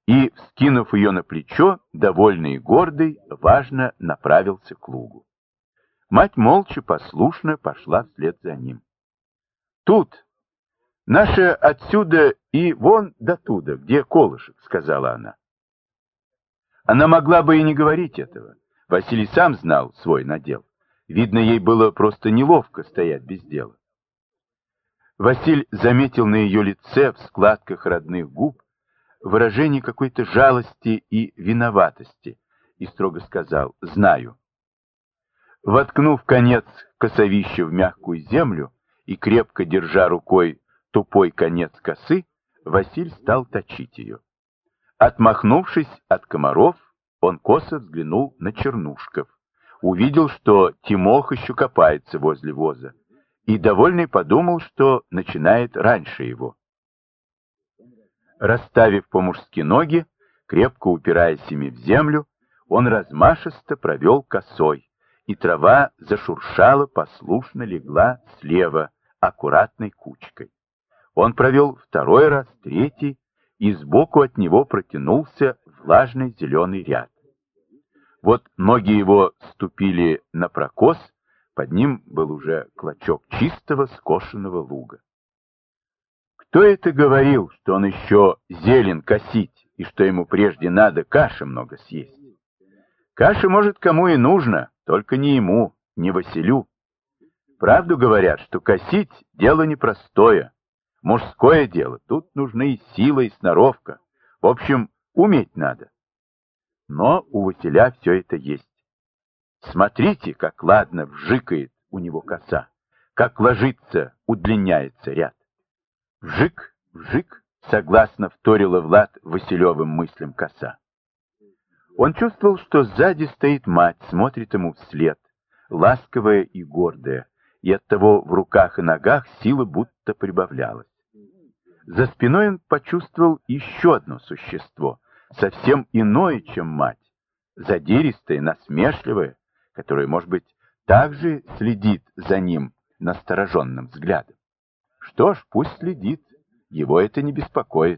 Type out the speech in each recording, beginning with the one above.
и, вскинув ее на плечо, довольный и гордый, важно направился к лугу. Мать молча, послушно пошла вслед за ним. «Тут, наше отсюда и вон до туда, где колышек», — сказала она. Она могла бы и не говорить этого. Василий сам знал свой надел. Видно, ей было просто неловко стоять без дела. Василь заметил на ее лице, в складках родных губ, выражение какой-то жалости и виноватости, и строго сказал: «Знаю». Воткнув конец косовища в мягкую землю и крепко держа рукой тупой конец косы, Василь стал точить ее. Отмахнувшись от комаров, он косо взглянул на Чернушков, увидел, что Тимох еще копается возле воза, и, довольный, подумал, что начинает раньше его. Расставив по-мужски ноги, крепко упираясь ими в землю, он размашисто провел косой, и трава зашуршала, послушно легла слева, аккуратной кучкой. Он провел второй раз, третий, и сбоку от него протянулся влажный зеленый ряд. Вот ноги его ступили на прокос, под ним был уже клочок чистого скошенного луга. Кто это говорил, что он еще зелен косить, и что ему прежде надо каши много съесть? Каши, может, кому и нужно, только не ему, не Василю. Правду говорят, что косить — дело непростое, мужское дело, тут нужны и сила, и сноровка. В общем, уметь надо. Но у Василя все это есть. Смотрите, как ладно вжикает у него коса, как ложится, удлиняется ряд. Вжик, вжик, согласно вторила Влад Василевым мыслям коса. Он чувствовал, что сзади стоит мать, смотрит ему вслед, ласковая и гордая, и оттого в руках и ногах сила будто прибавлялась. За спиной он почувствовал еще одно существо, совсем иное, чем мать, задиристое, насмешливое, которое, может быть, также следит за ним настороженным взглядом. Что ж, пусть следит, его это не беспокоит.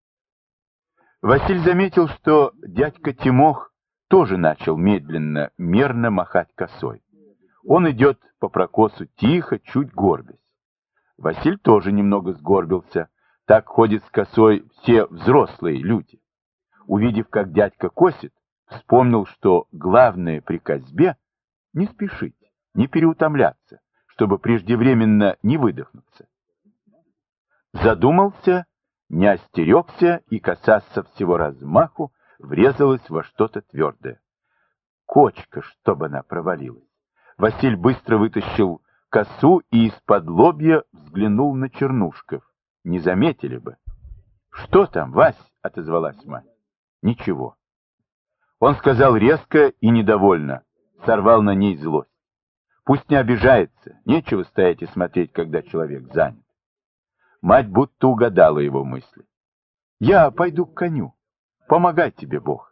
Василь заметил, что дядька Тимох тоже начал медленно, мерно махать косой. Он идет по прокосу тихо, чуть горбясь. Василь тоже немного сгорбился. Так ходят с косой все взрослые люди. Увидев, как дядька косит, вспомнил, что главное при косьбе — не спешить, не переутомляться, чтобы преждевременно не выдохнуться. Задумался, не остерегся, и коса со всего размаху врезалась во что-то твердое. Кочка, чтобы она провалилась. Василь быстро вытащил косу и из-под лобья взглянул на Чернушков. Не заметили бы. «Что там, Вась?» — отозвалась мать. «Ничего». Он сказал резко и недовольно, сорвал на ней злость. Пусть не обижается, нечего стоять и смотреть, когда человек занят. Мать будто угадала его мысли. «Я пойду к коню. Помогай тебе Бог».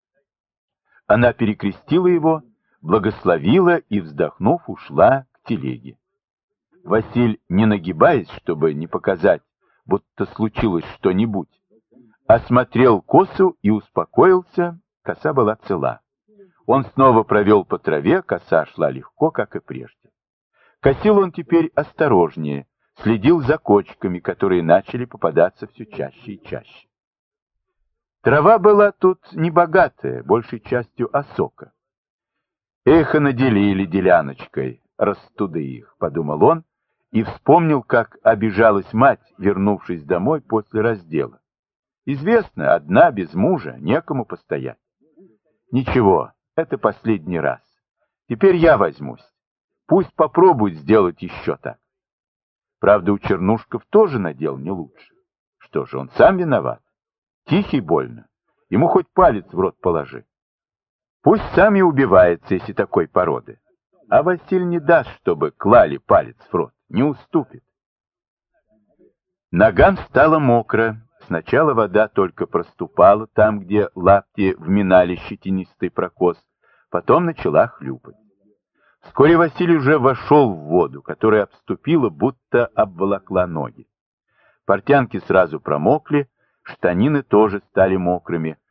Она перекрестила его, благословила и, вздохнув, ушла к телеге. Василь, не нагибаясь, чтобы не показать, будто случилось что-нибудь, осмотрел косу и успокоился, коса была цела. Он снова провел по траве, коса шла легко, как и прежде. Косил он теперь осторожнее, следил за кочками, которые начали попадаться все чаще и чаще. Трава была тут небогатая, большей частью осока. «Эхо наделили деляночкой, растуды их», — подумал он, и вспомнил, как обижалась мать, вернувшись домой после раздела. Известно, одна, без мужа, некому постоять. Ничего, это последний раз. Теперь я возьмусь. Пусть попробует сделать еще так. Правда, у Чернушков тоже надел не лучше. Что же, он сам виноват? Тихий больно. Ему хоть палец в рот положи. Пусть сам и убивается, если такой породы. А Василь не даст, чтобы клали палец в рот. Не уступит. Ногам стало мокро. Сначала вода только проступала там, где лапти вминали щетинистый прокос. Потом начала хлюпать. Вскоре Василий уже вошел в воду, которая обступила, будто обволокла ноги. Портянки сразу промокли, Штанины тоже стали мокрыми,